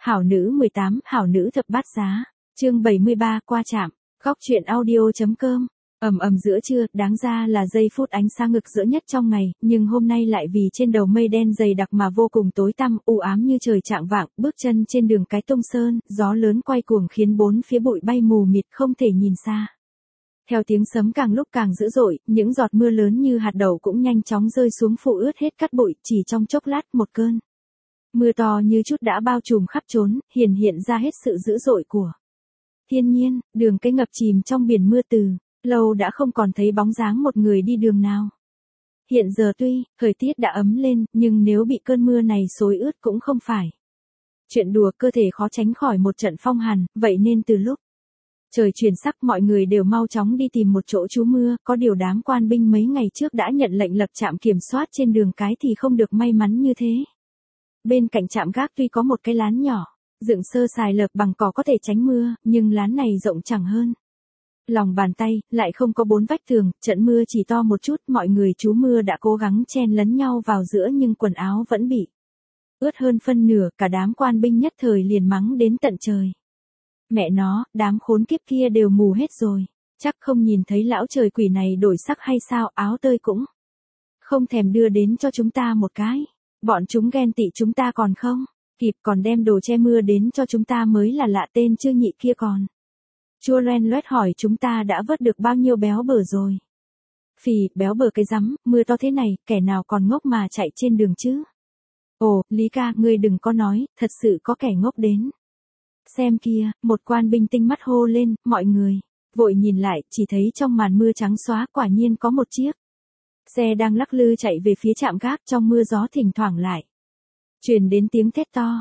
Hảo nữ 18, hảo nữ thập bát giá. Chương 73, qua trạm. Góc truyện audio.com. Ầm giữa trưa, đáng ra là giây phút ánh sáng rực rỡ nhất trong ngày, nhưng hôm nay lại vì trên đầu mây đen dày đặc mà vô cùng tối tăm, u ám như trời chạng vạng, bước chân trên đường cái Tông Sơn, gió lớn quay cuồng khiến bốn phía bụi bay mù mịt không thể nhìn xa. Theo tiếng sấm càng lúc càng dữ dội, những giọt mưa lớn như hạt đậu cũng nhanh chóng rơi xuống phủ ướt hết cát bụi, chỉ trong chốc lát một cơn mưa to như chút đã bao trùm khắp trốn, hiện ra hết sự dữ dội của thiên nhiên. Đường cái ngập chìm trong biển mưa từ lâu đã không còn thấy bóng dáng một người đi đường nào. Hiện giờ tuy thời tiết đã ấm lên, nhưng nếu bị cơn mưa này xối ướt cũng không phải chuyện đùa, cơ thể khó tránh khỏi một trận phong hàn, vậy nên từ lúc trời chuyển sắc mọi người đều mau chóng đi tìm một chỗ trú mưa, có điều đám quan binh mấy ngày trước đã nhận lệnh lập trạm kiểm soát trên đường cái thì không được may mắn như thế. Bên cạnh trạm gác tuy có một cái lán nhỏ, dựng sơ sài lợp bằng cỏ có thể tránh mưa, nhưng lán này rộng chẳng hơn lòng bàn tay, lại không có bốn vách tường, trận mưa chỉ to một chút, mọi người trú mưa đã cố gắng chen lấn nhau vào giữa nhưng quần áo vẫn bị ướt hơn phân nửa, cả đám quan binh nhất thời liền mắng đến tận trời. Mẹ nó, đám khốn kiếp kia đều mù hết rồi, chắc không nhìn thấy lão trời quỷ này đổi sắc hay sao, áo tơi cũng không thèm đưa đến cho chúng ta một cái. Bọn chúng ghen tị chúng ta còn không kịp, còn đem đồ che mưa đến cho chúng ta mới là lạ. Tên Trương Nhị kia còn chua loen loét hỏi chúng ta đã vớt được bao nhiêu béo bở rồi. Phì, béo bở cái rắm, mưa to thế này, kẻ nào còn ngốc mà chạy trên đường chứ. Ồ, Lý ca, ngươi đừng có nói, thật sự có kẻ ngốc đến xem kia, một quan binh tinh mắt hô lên. Mọi người vội nhìn lại, chỉ thấy trong màn mưa trắng xóa quả nhiên có một chiếc xe đang lắc lư chạy về phía trạm gác, trong mưa gió thỉnh thoảng lại truyền đến tiếng thét to.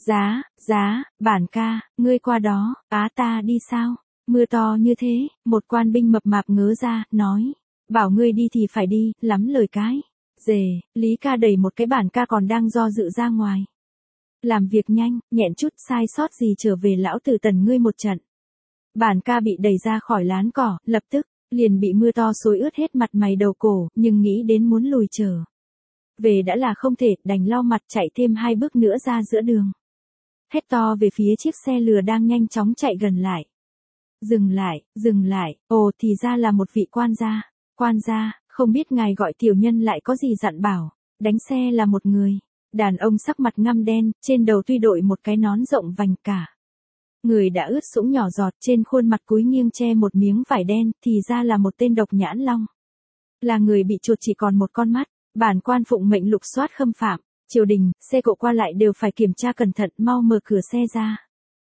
Giá, bản ca, ngươi qua đó, ta đi sao? Mưa to như thế, một quan binh mập mạp ngớ ra, nói, bảo ngươi đi thì phải đi, lắm lời cái. Dề, Lý ca đẩy một cái bản ca còn đang do dự ra ngoài. Làm việc nhanh, nhẹn chút, sai sót gì trở về lão tử tần ngươi một trận. Bản ca bị đẩy ra khỏi lán cỏ, lập tức liền bị mưa to xối ướt hết mặt mày đầu cổ, nhưng nghĩ đến muốn lùi trở về đã là không thể, đành lau mặt chạy thêm 2 bước nữa ra giữa đường. Hét to về phía chiếc xe lừa đang nhanh chóng chạy gần lại. Dừng lại, ồ thì ra là một vị quan gia. Quan gia, không biết ngài gọi tiểu nhân lại có gì dặn bảo. Đánh xe là một người đàn ông sắc mặt ngăm đen, trên đầu tuy đội một cái nón rộng vành, cả người đã ướt sũng nhỏ giọt, trên khuôn mặt cúi nghiêng che một miếng vải đen, thì ra là một tên Độc Nhãn Long. Là người bị chuột chỉ còn một con mắt. Bản quan phụng mệnh lục soát khâm phạm triều đình, xe cộ qua lại đều phải kiểm tra cẩn thận, mau mở cửa xe ra.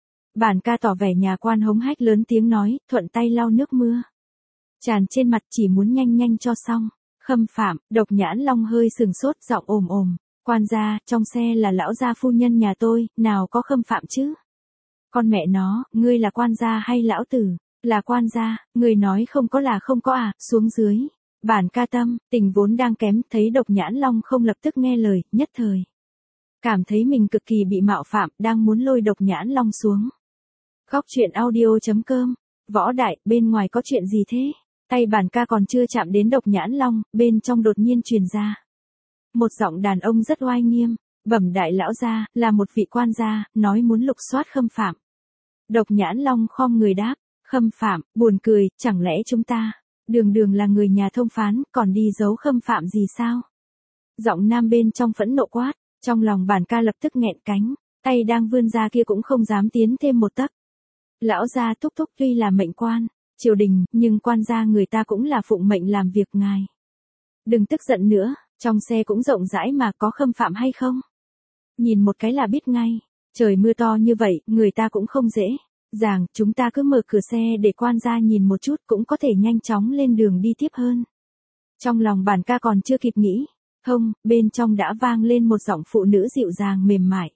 Bản ca tỏ vẻ nhà quan hống hách lớn tiếng nói, thuận tay lau nước mưa tràn trên mặt, chỉ muốn nhanh cho xong. Khâm phạm, Độc Nhãn Long hơi sừng sốt, giọng ồm. Quan gia, trong xe là lão gia phu nhân nhà tôi, nào có khâm phạm chứ? Con mẹ nó, ngươi là quan gia hay lão tử? Là quan gia, người nói không có là không có à, xuống dưới. Bản ca tâm tình vốn đang kém, thấy Độc Nhãn Long không lập tức nghe lời, nhất thời cảm thấy mình cực kỳ bị mạo phạm, đang muốn lôi Độc Nhãn Long xuống. Góc truyện audio.com. Võ đại, bên ngoài có chuyện gì thế? Tay bản ca còn chưa chạm đến Độc Nhãn Long, bên trong đột nhiên truyền ra một giọng đàn ông rất oai nghiêm. Bẩm đại lão gia, là một vị quan gia, nói muốn lục soát khâm phạm. Độc Nhãn Long khom người đáp, khâm phạm, buồn cười, chẳng lẽ chúng ta đường là người nhà thông phán, còn đi giấu khâm phạm gì sao? Giọng nam bên trong phẫn nộ quát, trong lòng bản ca lập tức nghẹn cánh, tay đang vươn ra kia cũng không dám tiến thêm một tấc. Lão gia thúc tuy là mệnh quan triều đình, nhưng quan gia người ta cũng là phụng mệnh làm việc ngài. Đừng tức giận nữa, trong xe cũng rộng rãi mà, có khâm phạm hay không? Nhìn một cái là biết ngay, trời mưa to như vậy, người ta cũng không dễ dàng, chúng ta cứ mở cửa xe để quan gia nhìn một chút, cũng có thể nhanh chóng lên đường đi tiếp hơn. Trong lòng bản ca còn chưa kịp nghĩ, không, bên trong đã vang lên một giọng phụ nữ dịu dàng mềm mại.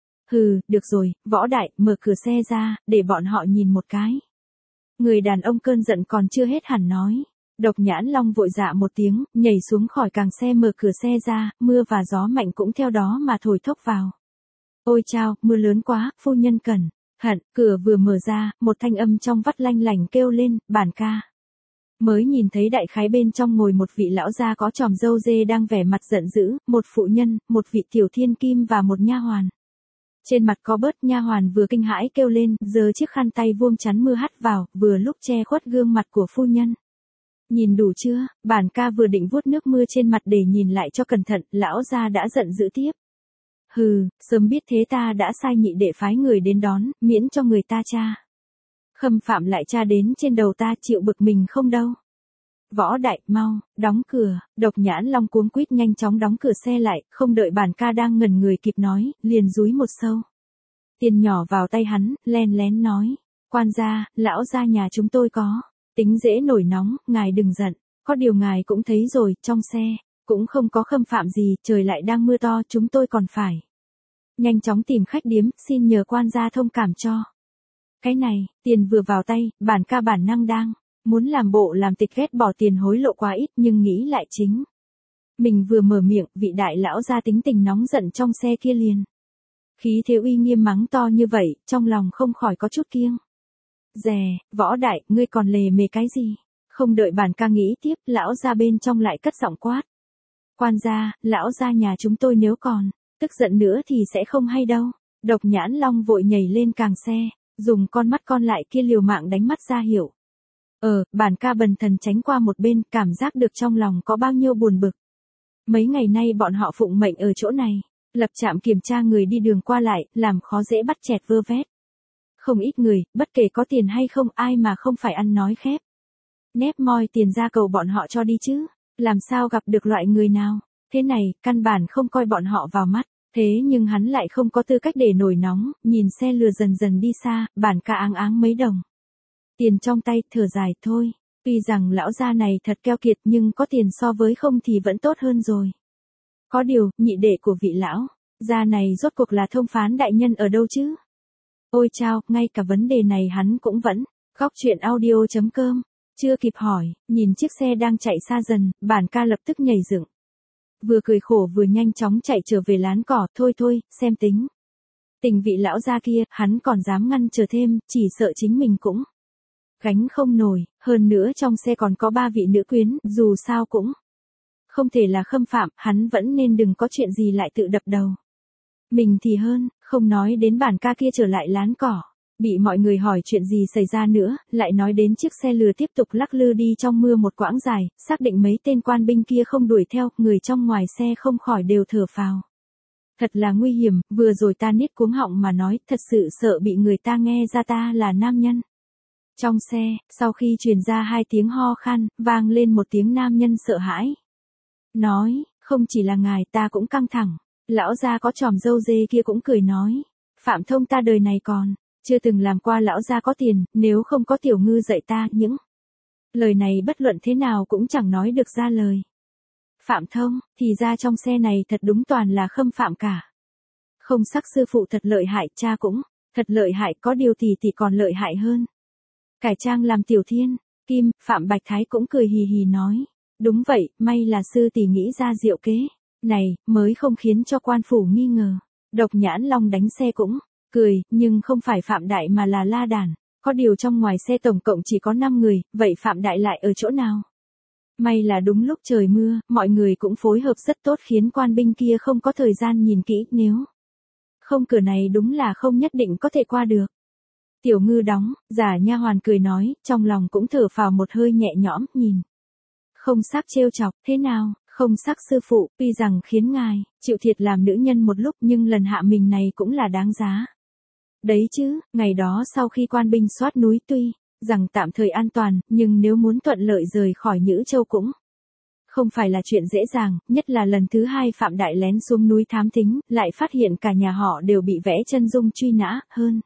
Hừ, được rồi, Võ đại, mở cửa xe ra, để bọn họ nhìn một cái. Người đàn ông cơn giận còn chưa hết hẳn nói. Độc Nhãn Long vội dạ một tiếng, nhảy xuống khỏi càng xe, mở cửa xe ra, mưa và gió mạnh cũng theo đó mà thổi thốc vào. Ôi chao, mưa lớn quá, phu nhân cẩn thận. Cửa vừa mở ra, một thanh âm trong vắt lanh lảnh kêu lên, bản ca. Mới nhìn thấy đại khái bên trong ngồi một vị lão gia có chòm râu dê đang vẻ mặt giận dữ, một phụ nhân, một vị tiểu thiên kim và một nha hoàn. Trên mặt có bớt, nha hoàn vừa kinh hãi kêu lên, giơ chiếc khăn tay vuông chắn mưa hắt vào, vừa lúc che khuất gương mặt của phu nhân. Nhìn đủ chưa? Bản ca vừa định vuốt nước mưa trên mặt để nhìn lại cho cẩn thận, lão gia đã giận dữ tiếp. Hừ, sớm biết thế ta đã sai nhị đệ phái người đến đón, miễn cho người ta tra. Khâm phạm lại tra đến trên đầu ta, chịu bực mình không đâu. Võ Đại, mau, đóng cửa. Độc Nhãn Long cuống quýt nhanh chóng đóng cửa xe lại, không đợi bản ca đang ngẩn người kịp nói, liền dúi một sâu tiền nhỏ vào tay hắn, len lén nói. Quan gia, lão gia nhà chúng tôi có tính dễ nổi nóng, ngài đừng giận. Có điều ngài cũng thấy rồi, trong xe cũng không có khâm phạm gì, trời lại đang mưa to, chúng tôi còn phải nhanh chóng tìm khách điếm, xin nhờ quan gia thông cảm cho. Cái này, tiền vừa vào tay, bản ca bản năng đang muốn làm bộ làm tịch ghét bỏ tiền hối lộ quá ít, nhưng nghĩ lại chính mình vừa mở miệng, vị đại lão gia tính tình nóng giận trong xe kia liền khí thế uy nghiêm mắng to như vậy, trong lòng không khỏi có chút kiêng dè. Võ Đại, ngươi còn lề mề cái gì? Không đợi bản ca nghĩ tiếp, lão gia bên trong lại cất giọng quát. Quan gia, lão gia nhà chúng tôi nếu còn tức giận nữa thì sẽ không hay đâu. Độc Nhãn Long vội nhảy lên càng xe, dùng con mắt con lại kia liều mạng đánh mắt ra hiệu. Bản ca bần thần tránh qua một bên, cảm giác được trong lòng có bao nhiêu buồn bực. Mấy ngày nay bọn họ phụng mệnh ở chỗ này, lập trạm kiểm tra người đi đường qua lại, làm khó dễ bắt chẹt vơ vét. Không ít người, bất kể có tiền hay không, ai mà không phải ăn nói khép nép moi tiền ra cầu bọn họ cho đi chứ. Làm sao gặp được loại người nào thế này, căn bản không coi bọn họ vào mắt. Thế nhưng hắn lại không có tư cách để nổi nóng, nhìn xe lừa dần dần đi xa, bản ca áng áng mấy đồng tiền trong tay, thở dài thôi. Tuy rằng lão gia này thật keo kiệt nhưng có tiền so với không thì vẫn tốt hơn rồi. Có điều, nhị đệ của vị lão gia này rốt cuộc là thông phán đại nhân ở đâu chứ? Ôi chao, ngay cả vấn đề này hắn cũng vẫn. Góc chuyện audio.com. Chưa kịp hỏi, nhìn chiếc xe đang chạy xa dần, bản ca lập tức nhảy dựng. Vừa cười khổ vừa nhanh chóng chạy trở về lán cỏ, thôi, xem tính. Tình vị lão gia kia, hắn còn dám ngăn chờ thêm, chỉ sợ chính mình cũng gánh không nổi, hơn nữa trong xe còn có 3 vị nữ quyến, dù sao cũng không thể là khâm phạm, hắn vẫn nên đừng có chuyện gì lại tự đập đầu mình thì hơn. Không nói đến bản ca kia trở lại lán cỏ, bị mọi người hỏi chuyện gì xảy ra nữa, lại nói đến chiếc xe lừa tiếp tục lắc lư đi trong mưa một quãng dài, xác định mấy tên quan binh kia không đuổi theo, người trong ngoài xe không khỏi đều thở phào. Thật là nguy hiểm, vừa rồi ta niết cuống họng mà nói, thật sự sợ bị người ta nghe ra ta là nam nhân. Trong xe, sau khi truyền ra 2 tiếng ho khan, vang lên một tiếng nam nhân sợ hãi. Nói, không chỉ là ngài, ta cũng căng thẳng. Lão gia có chòm râu dê kia cũng cười nói. Phạm Thông ta đời này còn chưa từng làm qua lão gia có tiền, nếu không có Tiểu Ngư dạy ta những lời này bất luận thế nào cũng chẳng nói được ra lời. Phạm Thông, thì ra trong xe này thật đúng toàn là khâm phạm cả. Không sắc sư phụ thật lợi hại, cha cũng thật lợi hại, có điều tỷ còn lợi hại hơn. Cải trang làm Tiểu Thiên, Kim, Phạm Bạch Thái cũng cười hì hì nói. Đúng vậy, may là sư tỷ nghĩ ra diệu kế này, mới không khiến cho quan phủ nghi ngờ. Độc Nhãn Long đánh xe cũng cười, nhưng không phải Phạm Đại mà là La Đản. Có điều trong ngoài xe tổng cộng chỉ có 5 người, vậy Phạm Đại lại ở chỗ nào? May là đúng lúc trời mưa, mọi người cũng phối hợp rất tốt khiến quan binh kia không có thời gian nhìn kỹ, nếu không cửa này đúng là không nhất định có thể qua được. Tiểu Ngư đóng, giả nha hoàn cười nói, trong lòng cũng thở phào một hơi nhẹ nhõm, nhìn. Không sắc trêu chọc, thế nào, không sắc sư phụ, tuy rằng khiến ngài chịu thiệt làm nữ nhân một lúc nhưng lần hạ mình này cũng là đáng giá. Đấy chứ, ngày đó sau khi quan binh soát núi tuy rằng tạm thời an toàn, nhưng nếu muốn thuận lợi rời khỏi Nhữ Châu cũng không phải là chuyện dễ dàng, nhất là lần thứ 2 Phạm Đại lén xuống núi thám thính, lại phát hiện cả nhà họ đều bị vẽ chân dung truy nã, hơn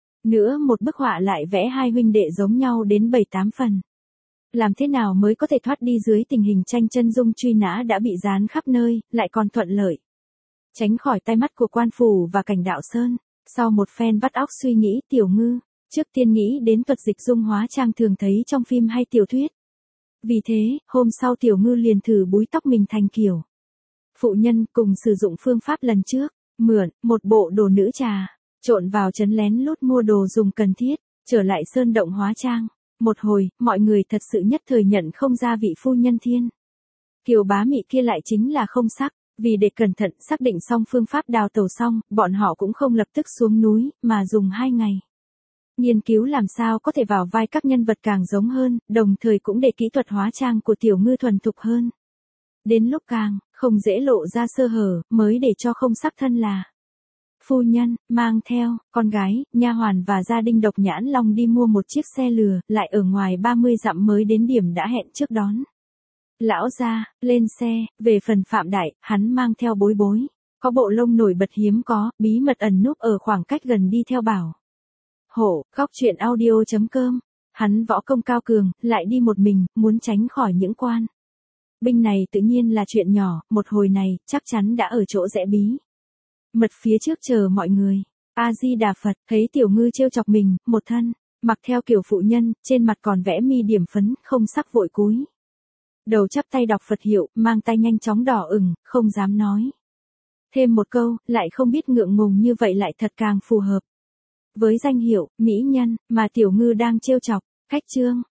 nữa một bức họa lại vẽ 2 huynh đệ giống nhau đến 7-8 phần. Làm thế nào mới có thể thoát đi dưới tình hình tranh chân dung truy nã đã bị dán khắp nơi, lại còn thuận lợi tránh khỏi tai mắt của quan phủ và cảnh đạo Sơn. Sau một phen vắt óc suy nghĩ, Tiểu Ngư trước tiên nghĩ đến thuật dịch dung hóa trang thường thấy trong phim hay tiểu thuyết. Vì thế, hôm sau Tiểu Ngư liền thử búi tóc mình thành kiểu phụ nhân, cùng sử dụng phương pháp lần trước, mượn một bộ đồ nữ trà, trộn vào trấn lén lút mua đồ dùng cần thiết, trở lại sơn động hóa trang. Một hồi, mọi người thật sự nhất thời nhận không ra vị phu nhân thiên kiều bá mị kia lại chính là không sắc. Vì để cẩn thận xác định xong phương pháp đào tẩu xong, bọn họ cũng không lập tức xuống núi, mà dùng 2 ngày. Nghiên cứu làm sao có thể vào vai các nhân vật càng giống hơn, đồng thời cũng để kỹ thuật hóa trang của Tiểu Ngư thuần thục hơn. Đến lúc càng không dễ lộ ra sơ hở, mới để cho không sắc thân là phu nhân, mang theo con gái, nha hoàn và gia đình Độc Nhãn Long đi mua một chiếc xe lừa, lại ở ngoài 30 dặm mới đến điểm đã hẹn trước đón. Lão gia, lên xe, về phần Phạm Đại, hắn mang theo Bối Bối. Có bộ lông nổi bật hiếm có, bí mật ẩn núp ở khoảng cách gần đi theo bảo hộ, góc truyện audio.com. Hắn võ công cao cường, lại đi một mình, muốn tránh khỏi những quan binh này tự nhiên là chuyện nhỏ, một hồi này, chắc chắn đã ở chỗ rẽ bí mật phía trước chờ mọi người. A-di-đà Phật, thấy Tiểu Ngư trêu chọc mình, một thân mặc theo kiểu phụ nhân, trên mặt còn vẽ mi điểm phấn, không sắc vội cúi đầu chắp tay đọc Phật hiệu, mang tay nhanh chóng đỏ ửng, không dám nói thêm một câu, lại không biết ngượng ngùng như vậy lại thật càng phù hợp với danh hiệu mỹ nhân mà Tiểu Ngư đang trêu chọc. Khách chương